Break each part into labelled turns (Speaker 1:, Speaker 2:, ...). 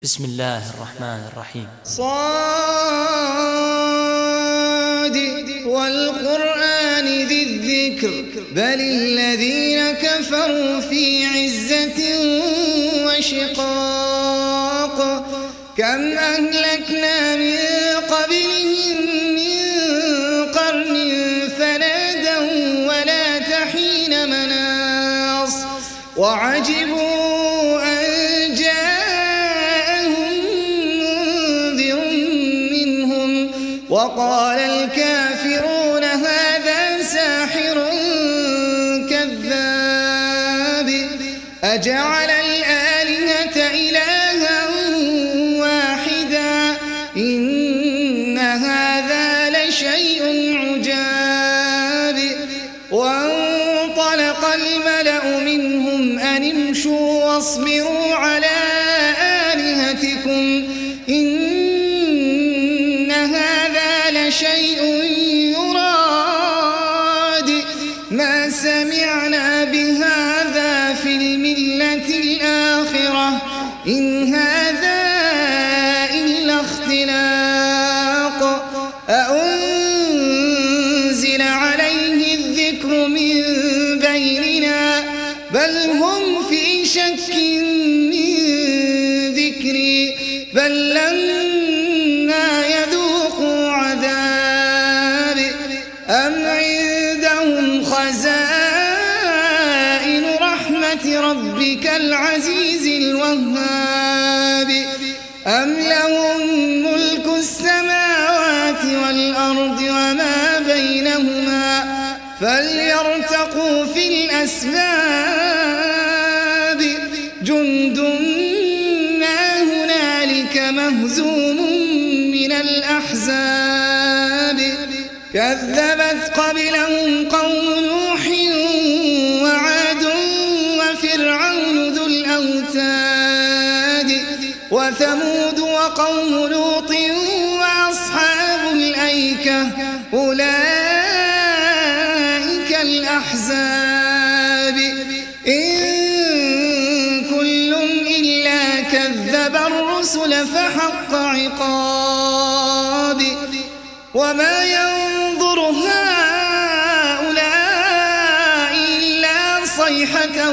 Speaker 1: بسم الله الرحمن الرحيم.
Speaker 2: صاد والقرآن ذي الذكر بل الذين كفروا في عزة وشقاق كم أهلكنا من قبلهم من قرن فنادوا ولا تحين مناص وعجبوا أن جاءهم منذر منهم وقال الكافرون هذا ساحر كذاب أجعل الآلهة إلها واحدا إن هذا لشيء عجاب وانطلق الملأ منهم أن امشوا واصبروا على آلهتكم إن هذا لشيء يراد ما سمعنا بهذا في الملة الآخرة إن هذا إلا اختلاق أأنزل عليه الذكر من بيننا بل هم في شك من ذكري بل لما يذوقوا عذابي أم عندهم خزائن رحمة ربك العزيز الوهاب أم لهم ملك السماوات والأرض وما بينهما فليرتقوا في الأسباب جند ما هنالك مهزوم من الأحزاب كذبت قبلهم قوم نوح وعاد وفرعون ذو الأوتاد وثمود وقوم لوط وأصحاب الأيكة أولئك الأحزاب إن كل إلا كذب الرسل فحق عقاب وما ينظر هؤلاء إلا صيحة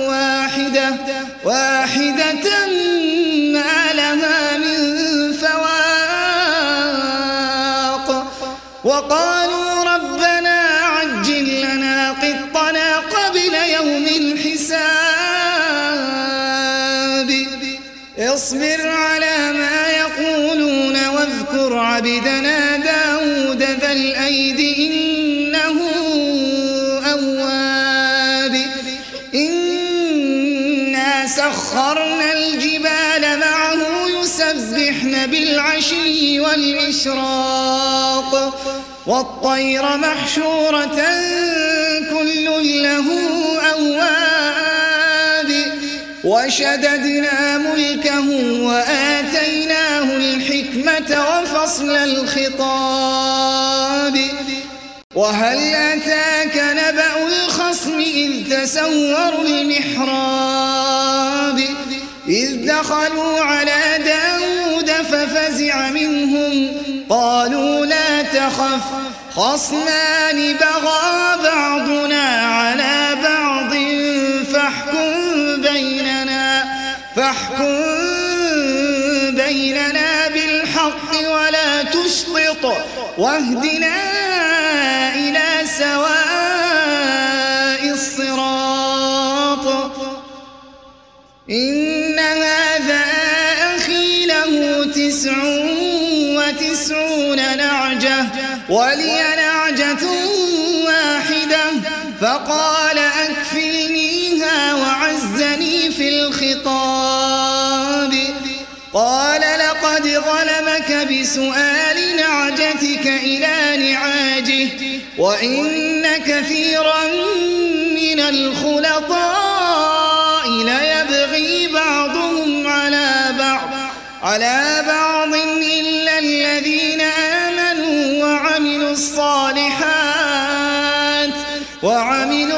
Speaker 2: واحدة ما لها من فواق وقالوا ربنا عجل لنا قطنا قبل يوم الحساب اصبر على ما يقولون واذكر عبدنا داود ذا الأيد إنه أواب إنا سخرنا الجبال معه يسبحن بالعشي والإشراق والطير محشورة كل له أواب وشددنا ملكه وآتيناه الحكمة وفصل الخطاب وهل أتاك نبأ الخصم إذ تسوروا المحراب إذ دخلوا على داود ففزع منهم قالوا لا تخف خصمان بغى بعضنا على بعض فاحكم بيننا بالحق ولا تشطط واهدنا إلى سواء الصراط إن هذا أخي له 99 نعجة ولي نعجة واحدة فقال أكفلنيها وعزني في الخطاب قال لقد ظلمك بسؤال نعجتك إلى نعاجه وإن كثيرا من الخلطاء ليبغي بعضهم على بعض إلا الذين آمنوا وعملوا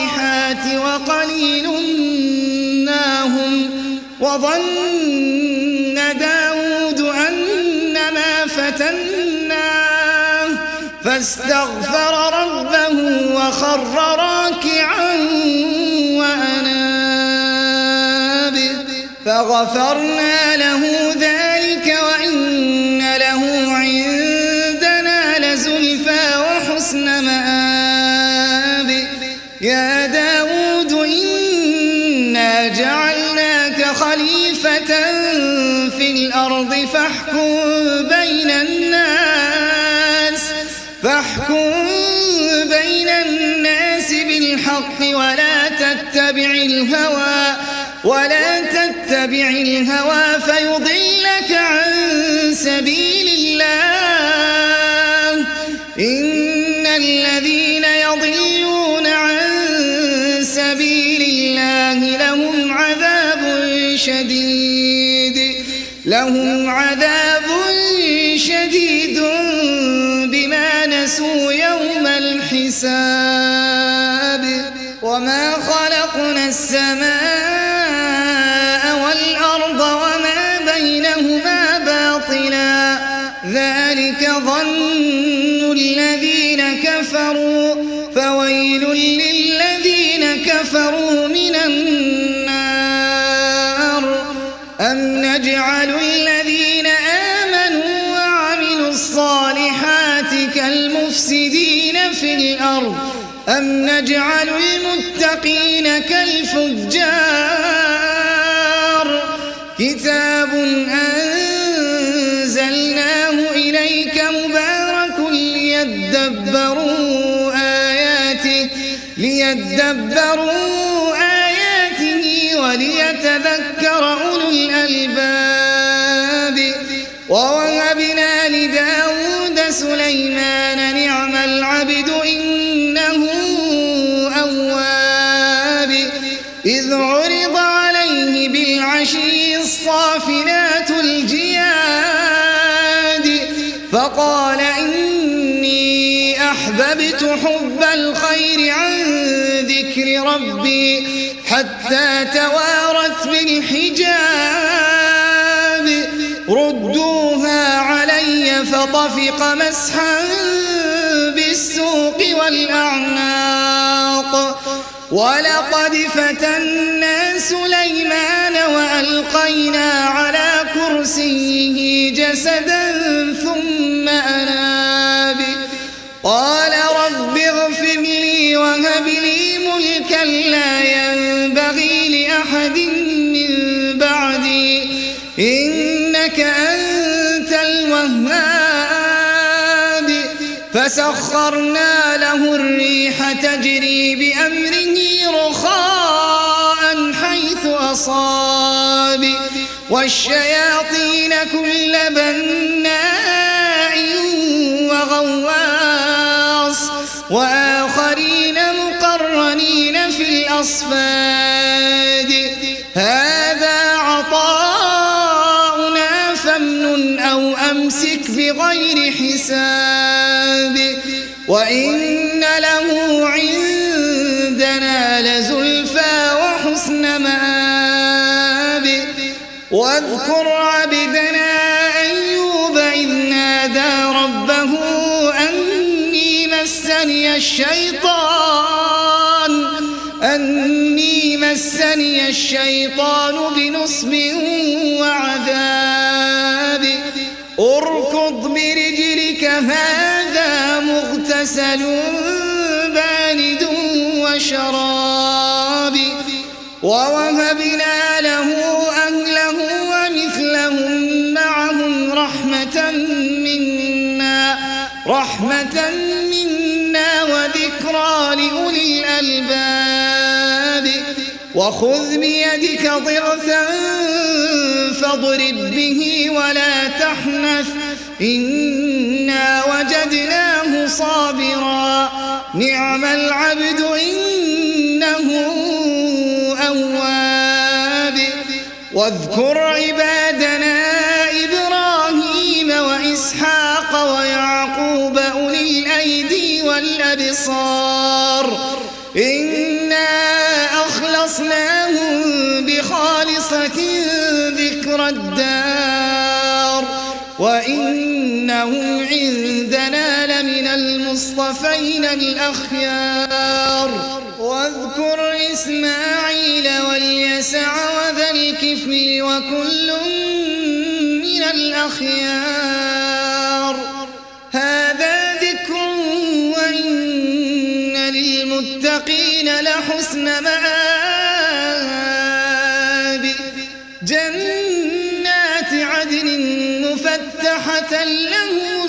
Speaker 2: الصالحات وقليل ما هم وظن فاستغفر ربه وخر راكعا وأناب فغفرنا له ذلك وإن له عندنا لزلفى وحسن مآب يا داود إنا جعلناك خليفة في الأرض فاحكم بين الناس بالحق ولا تتبع الهوى فيضلك عن سبيل الله إن الذين يضلون عن سبيل الله لهم عذاب شديد بما نسوا يوم الحساب وما خلقنا السماء والأرض وما بينهما باطلا ذلك ظن الذين كفروا فويل للذين كفروا من النار أم نجعل الذين آمنوا وعملوا الصالحات كالمفسدين في الأرض أم نجعل المتقين كالفجار كتاب أنزلناه إليك مبارك ليدبروا آياته وليتذكر أولو الألباب ووهبنا لداود سليمان نعم العبد إنه أواب إذ عرض عليه بالعشي الصافنات الجياد فقال إني أحببت حب الخير عن ذكر ربي حتى توارت بالحجاب ردوها علي فطفق مسحا بالسوق والأعناق ولقد فتنا سليمان وألقينا على كرسيه جسدا ثم أناب قال رب اغفر لي وهب لي ملكا لا ينبغي لأحد من بعدي إنك أنت الوهاب فسخرنا له الريح تجري بأمره رخاء حيث أصاب والشياطين كل بناء وغواص وآخرين مقرنين في الأصفاد هذا عطاؤنا فامنن أو أمسك بغير حساب وإن له عندنا لزلفى وحسن مآب واذكر عبدنا أيوب إذ نادى ربه أني مسني الشيطان بنصب وعذاب اركض برجلك هذا مغتسل بارد وشراب ووهبنا له أهله ومثلهم معهم رحمة منا وذكرى لأولي الألباب وخذ بيدك ضغثا فاضرب به ولا تحنث إنا وجدناه صابرا نعم العبد إنه أواب واذكر عبادنا إبراهيم وإسحاق ويعقوب أولي الأيدي والأبصار إنا أخلصناهم بخالصة ذكر الدار وإنهم عندنا لمن المصطفين الأخيار واذكر إسماعيل واليسع وذا الكفل وكل من الأخيار هذا ذكر وإن للمتقين لحسن مآب جنات عدن مفتحة لهم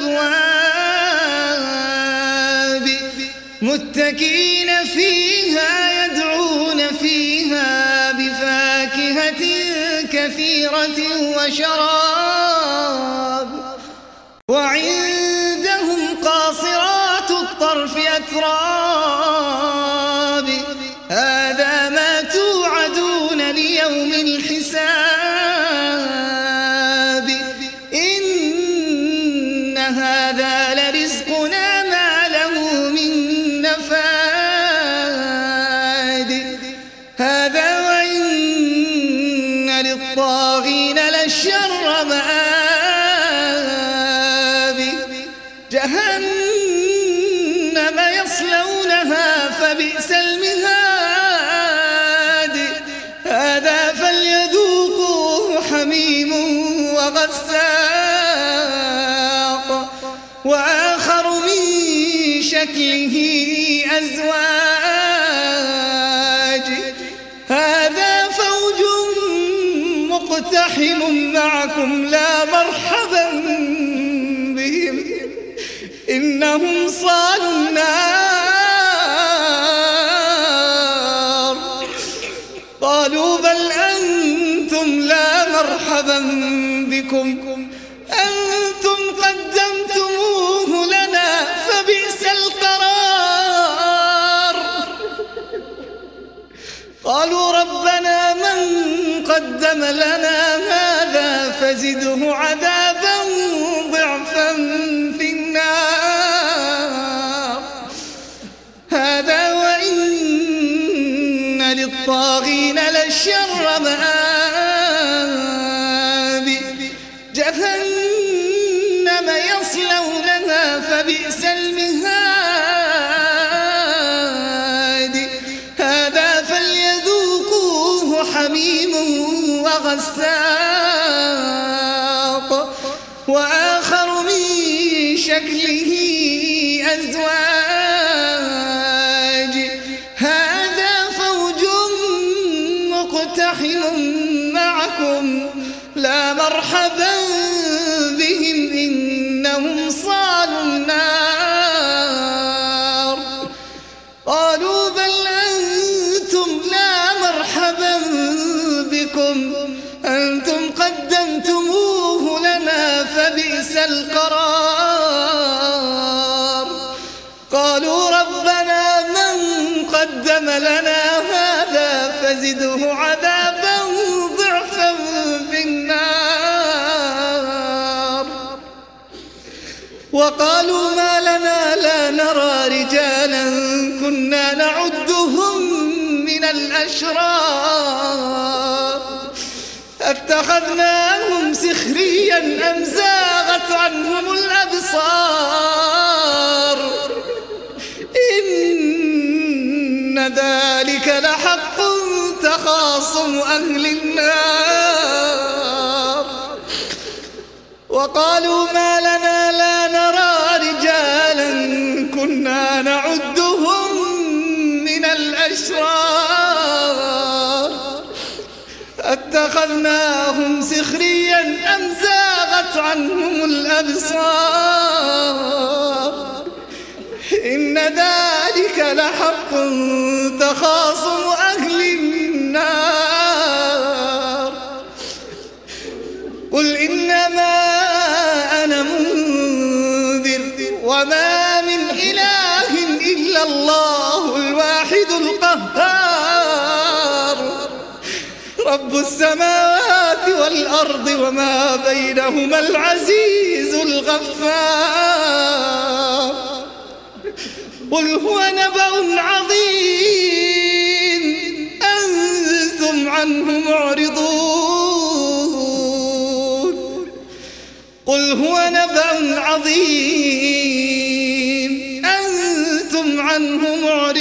Speaker 2: الأبواب متكئين فيها يدعون فيها بفاكهة كثيرة وشراب وعندهم قاصرات الطرف أتراب هذا ما توعدون ليوم الحساب إن هذا لرزقنا ما له من نفاد هذا وإن للطاغين لشر مآب جهنم يصلونها فبئس المهاد هذا فليذوقوه حميم وغساق وآخر من شكله أزواج هذا فوج مقتحم معكم لا مرحبا بهم إنهم صالوا النار قالوا بل أنتم لا مرحبا بكم أنتم قدمتموه لنا فبئس القرار قالوا ربنا من قدم لنا هذا فزده عذابا ضعفا في النار هذا وإن للطاغين لشر مآب جهنم يصلونها فبئس المهاد هذا فليذوقوه حميم وغساق وآخر من شكله أزواج هذا فوج مقتحم معكم لا مرحبا بهم إنهم صالوا النار قالوا بل أنتم لا مرحبا بكم أنتم قدمتموه لنا فبئس القرار قالوا ربنا من قدم لنا هذا فزده عذابا ضعفا في النار وقالوا ما لنا لا نرى رجالا كنا نعدهم من الأشرار اتخذناهم سخريا أم زاغت عنهم الأبصار إن ذلك لحق تخاصم أهل النار وقالوا ما لنا لا نرى رجالا كنا نعدهم من الأشرار اتخذناهم سخريا أم زاغت عنهم الأبصار إن ذلك لحق تخاصم أهل النار قل إنما أنا منذر وما من إله إلا الله الواحد القهار رب السماوات والأرض وما بينهما العزيز الغفار قل هو نبأ عظيم أنتم عنه معرضون قل هو نبأ عظيم أنتم عنه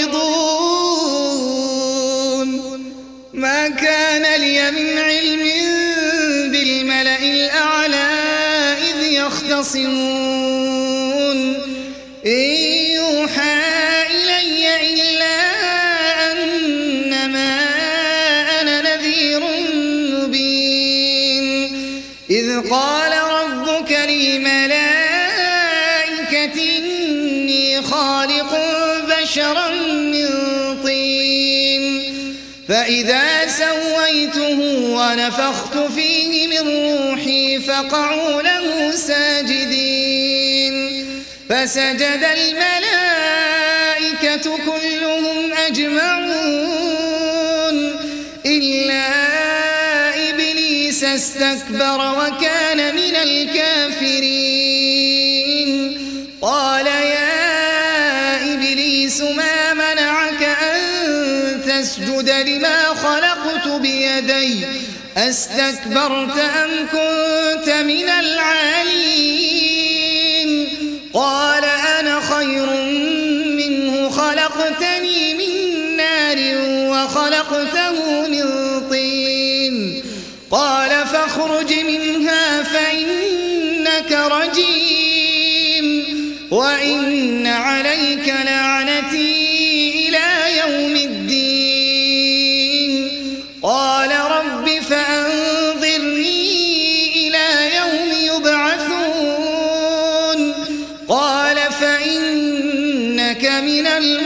Speaker 2: معرضون ما كان لي من علم بالملأ الأعلى إذ يختصمون إن يوحى إلي إلا أنما أنا نذير مبين إذ قال ربك للملائكة إني خالق بشرا من طين فإذا سويته ونفخت فيه من روحي فقعوا له ساجدين فسجد الملائكة كلهم أجمعون إلا إبليس استكبر وكان من الكافرين قال يا إبليس ما منعك أن تسجد لما خلقت بيدي أستكبرت أم كنت من العالين قال أنا خير منه خلقتني من نار وخلقته من طين قال فاخرج منها فإنك رجيم وإن عليك لعنتي إلى يوم الدين قال رب فأنظرني إلى يوم يبعثون قال فإنك من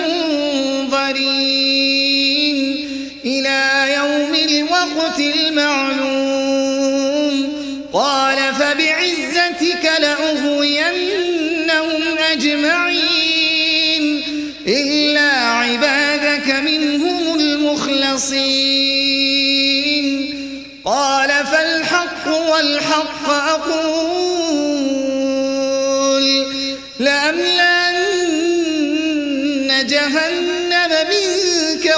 Speaker 2: المنظرين إلى يوم الوقت المعلوم قال فبعزتك لأغوينهم أجمعين إلا عبادك منهم المخلصين قال فالحق والحق أقول لأملأن جهنم منك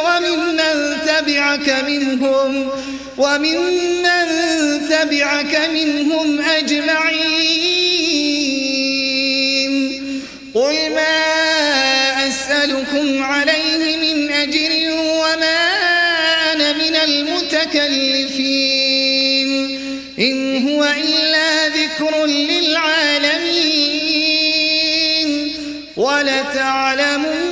Speaker 2: ومن تبعك منهم أجمعين قل ما أسألكم عليه من أجر وما أنا من المتكلفين إن هو إلا ذكر للعالمين ولتعلمون